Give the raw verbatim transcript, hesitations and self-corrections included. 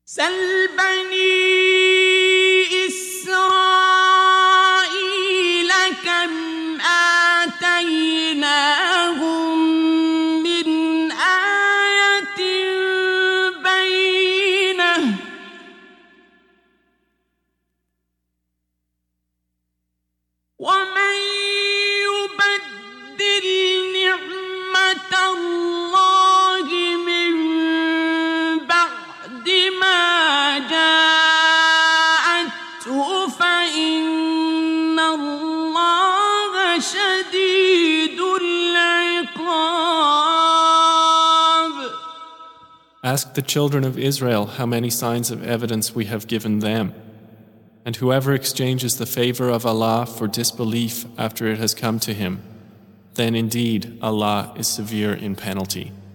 سل بني إسرائيل كم آتيناهم من آية بينة ومن يبدل نعمة الله من بعد ما جاءته فإن الله شديد العقاب. Ask the children of Israel how many signs of evidence we have given them. And whoever exchanges the favor of Allah for disbelief after it has come to him, then indeed Allah is severe in penalty.